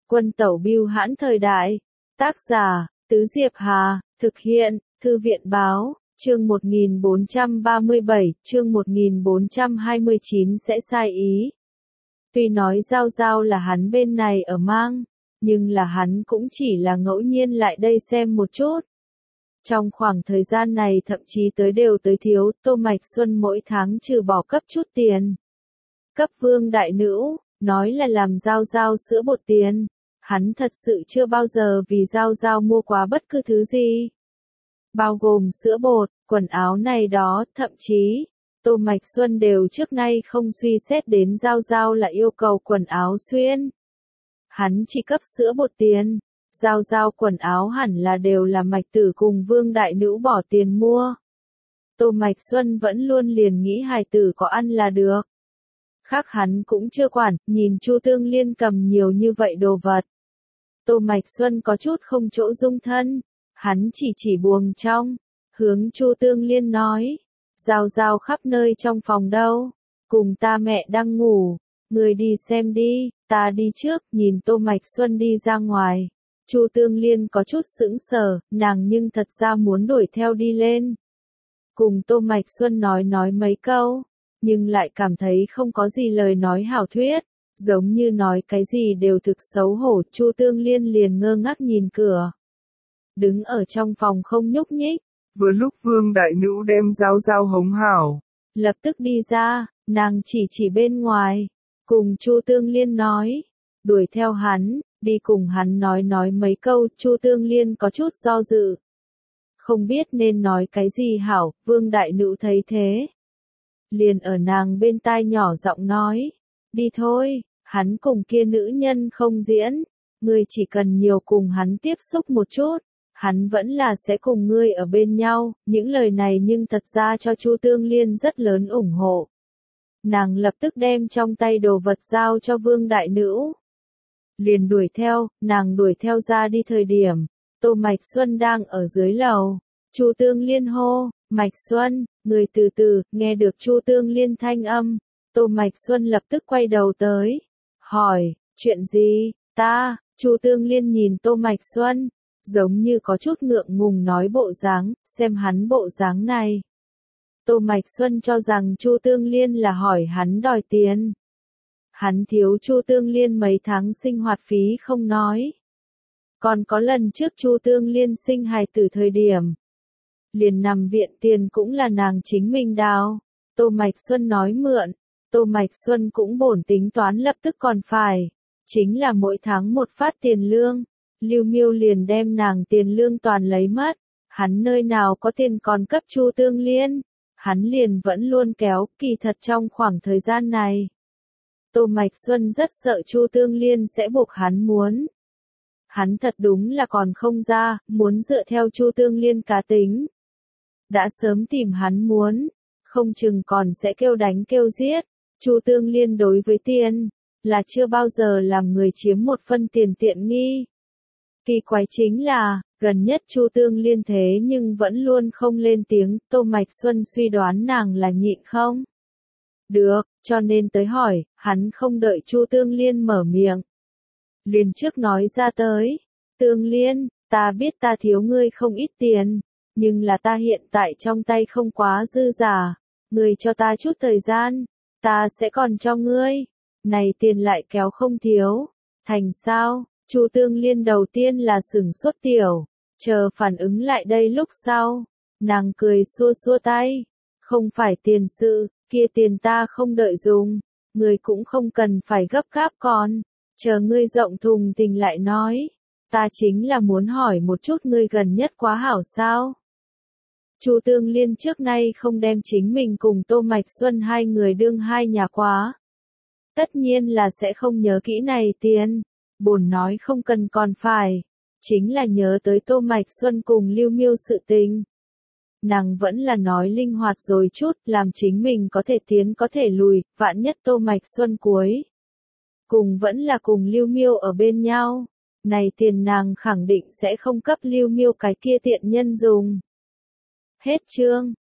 Quân tẩu bưu hãn thời đại. Tác giả, Tứ Diệp Hà, thực hiện, Thư viện báo, chương 1437, chương 1429 sẽ sai ý. Tuy nói Giao Giao là hắn bên này ở mang, nhưng là hắn cũng chỉ là ngẫu nhiên lại đây xem một chút. Trong khoảng thời gian này thậm chí đều tới thiếu, Tô Mạch Xuân mỗi tháng trừ bỏ cấp chút tiền. Cấp Vương đại nữ, nói là làm Giao Giao sữa bột tiền. Hắn thật sự chưa bao giờ vì Giao Giao mua quá bất cứ thứ gì. Bao gồm sữa bột, quần áo này đó, thậm chí, Tô Mạch Xuân đều trước nay không suy xét đến Giao Giao là yêu cầu quần áo xuyên. Hắn chỉ cấp sữa bột tiền, Giao Giao quần áo hẳn là đều là Mạch Tử cùng Vương đại nữ bỏ tiền mua. Tô Mạch Xuân vẫn luôn liền nghĩ hài tử có ăn là được. Khác hắn cũng chưa quản, nhìn Chu Tương Liên cầm nhiều như vậy đồ vật. Tô Mạch Xuân có chút không chỗ dung thân, hắn chỉ buồng trong, hướng Chu Tương Liên nói, Giao Giao khắp nơi trong phòng đâu, cùng ta mẹ đang ngủ, người đi xem đi, ta đi trước, nhìn Tô Mạch Xuân đi ra ngoài. Chu Tương Liên có chút sững sờ, nàng nhưng thật ra muốn đuổi theo đi lên. Cùng Tô Mạch Xuân nói mấy câu, nhưng lại cảm thấy không có gì lời nói hảo thuyết. Giống như nói cái gì đều thực xấu hổ, Chu Tương Liên liền ngơ ngác nhìn cửa. Đứng ở trong phòng không nhúc nhích. Vừa lúc Vương đại nữ đem Giao Giao hống hảo. Lập tức đi ra, nàng chỉ bên ngoài. Cùng Chu Tương Liên nói. Đuổi theo hắn, đi cùng hắn nói mấy câu, Chu Tương Liên có chút do dự. Không biết nên nói cái gì hảo, Vương đại nữ thấy thế. Liền ở nàng bên tai nhỏ giọng nói. Đi thôi. Hắn cùng kia nữ nhân không diễn, ngươi chỉ cần nhiều cùng hắn tiếp xúc một chút, hắn vẫn là sẽ cùng ngươi ở bên nhau, những lời này nhưng thật ra cho Chu Tương Liên rất lớn ủng hộ. Nàng lập tức đem trong tay đồ vật giao cho Vương đại nữ. Liền đuổi theo, nàng đuổi theo ra đi thời điểm, Tô Mạch Xuân đang ở dưới lầu, Chu Tương Liên hô, Mạch Xuân, người từ từ, nghe được Chu Tương Liên thanh âm, Tô Mạch Xuân lập tức quay đầu tới. Hỏi, chuyện gì, Chu Tương Liên nhìn Tô Mạch Xuân, giống như có chút ngượng ngùng nói bộ dáng, xem hắn bộ dáng này. Tô Mạch Xuân cho rằng Chu Tương Liên là hỏi hắn đòi tiền. Hắn thiếu Chu Tương Liên mấy tháng sinh hoạt phí không nói. Còn có lần trước Chu Tương Liên sinh hài tử thời điểm. Liền nằm viện tiền cũng là nàng chính mình đào. Tô Mạch Xuân nói mượn. Tô Mạch Xuân cũng bổn tính toán lập tức còn phải, chính là mỗi tháng một phát tiền lương, Lưu Miêu liền đem nàng tiền lương toàn lấy mất, hắn nơi nào có tiền còn cấp Chu Tương Liên, hắn liền vẫn luôn kéo, kỳ thật trong khoảng thời gian này. Tô Mạch Xuân rất sợ Chu Tương Liên sẽ buộc hắn muốn. Hắn thật đúng là còn không ra, muốn dựa theo Chu Tương Liên cá tính. Đã sớm tìm hắn muốn, không chừng còn sẽ kêu đánh kêu giết. Chu Tương Liên đối với tiền, là chưa bao giờ làm người chiếm một phân tiền tiện nghi. Kỳ quái chính là, gần nhất Chu Tương Liên thế nhưng vẫn luôn không lên tiếng, Tô Mạch Xuân suy đoán nàng là nhịn không? Được, cho nên tới hỏi, hắn không đợi Chu Tương Liên mở miệng. Liền trước nói ra tới, Tương Liên, ta biết ta thiếu ngươi không ít tiền, nhưng là ta hiện tại trong tay không quá dư giả, ngươi cho ta chút thời gian. Ta sẽ còn cho ngươi, này tiền lại kéo không thiếu, thành sao, Chu Tương Liên đầu tiên là sửng sốt tiểu, chờ phản ứng lại đây lúc sau, nàng cười xua tay, không phải tiền sự, kia tiền ta không đợi dùng, ngươi cũng không cần phải gấp gáp còn, chờ ngươi rộng thùng tình lại nói, ta chính là muốn hỏi một chút ngươi gần nhất quá hảo sao. Chu Tương Liên trước nay không đem chính mình cùng Tô Mạch Xuân hai người đương hai nhà quá. Tất nhiên là sẽ không nhớ kỹ này tiền, bổn nói không cần còn phải, chính là nhớ tới Tô Mạch Xuân cùng Lưu Miêu sự tình. Nàng vẫn là nói linh hoạt rồi chút, làm chính mình có thể tiến có thể lùi, vạn nhất Tô Mạch Xuân cuối. Cùng vẫn là cùng Lưu Miêu ở bên nhau, này tiền nàng khẳng định sẽ không cấp Lưu Miêu cái kia tiện nhân dùng. Hết chương.